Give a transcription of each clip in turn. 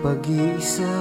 pag-iisa.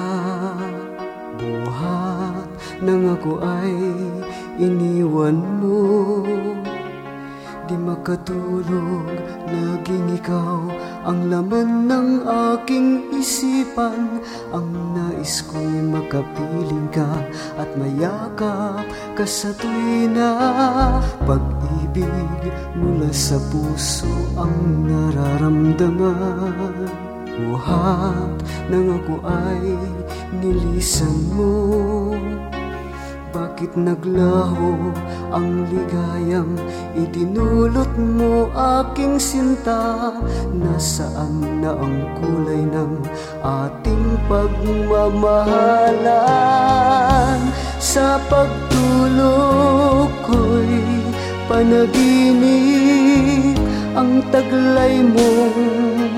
Buhat nang ako ay iniwan mo. Di makatulog, laging ikaw ang laman ng aking isipan. Ang nais ko'y makapiling ka at mayakap ka sa tuwina. Pag-ibig mula sa puso ang nararamdaman. Buhat nang ako ay nilisan mo. Bakit naglaho ang ligayang idinulot mo aking sinta? Nasaan na ang kulay ng ating pagmamahalan? Sa pagtulog ko'y panaginip ang taglay mong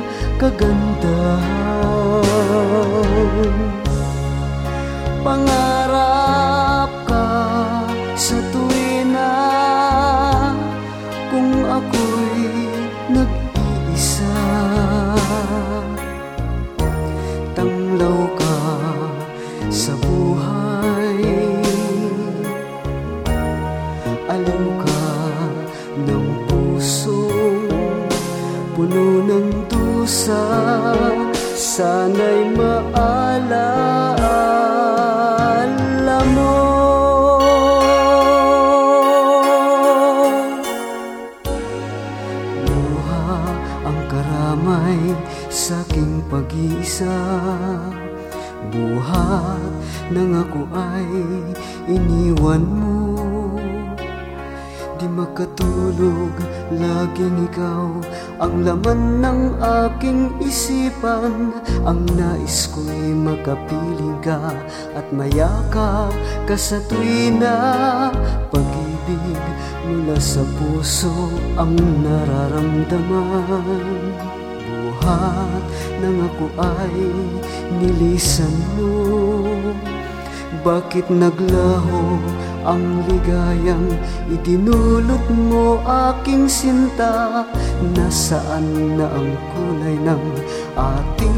kagandahan. Pangarap ka sa tuwina kung ako'y nag-iisa. Tanglaw ka sa buhay, aliw ka ng pusong puno ng dusa. Sana'y maalaala mo. Luha ang karamay sa aking pag-iisa. Buhat nang ako ay iniwan mo. Di makatulog, laging ikaw ang laman ng aking isipan. Ang nais ko'y makapiling ka at mayakap ka sa tuwina. Pag-ibig mula sa puso ang nararamdaman. Buhat nang ako ay nilisan mo. Bakit naglaho ang ligayang idinulot mo aking sinta? Nasaan na ang kulay ng ating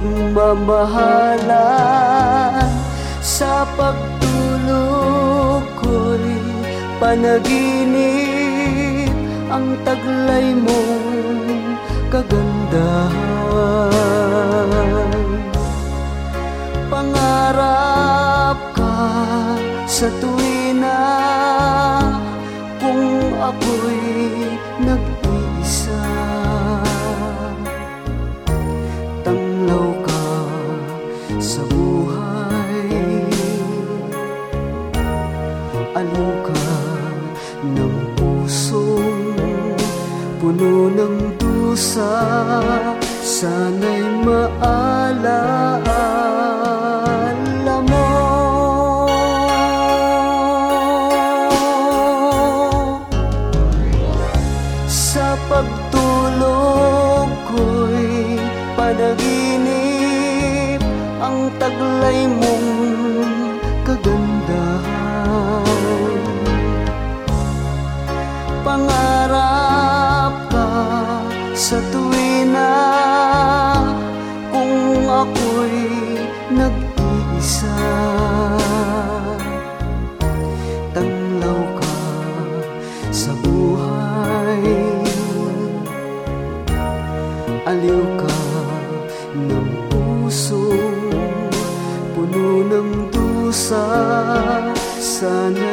pagmamahalan? Sa pagtulog ko'y panaginip ang taglay mong kagandahan. Pangarap ka sa tuwina kung ako'y nag-iisa. Tanglaw ka sa buhay, aliw ka ng pusong puno ng dusa. Sana'y maalaala mo. Sa pagtulog ko'y panaginip ang taglay mong kagandahan. Pangarap ka sa tuwina kung ako'y nag-iisa. Tanglaw ka sa buhay, aliw ka ng pusong puno ng dusa. Sana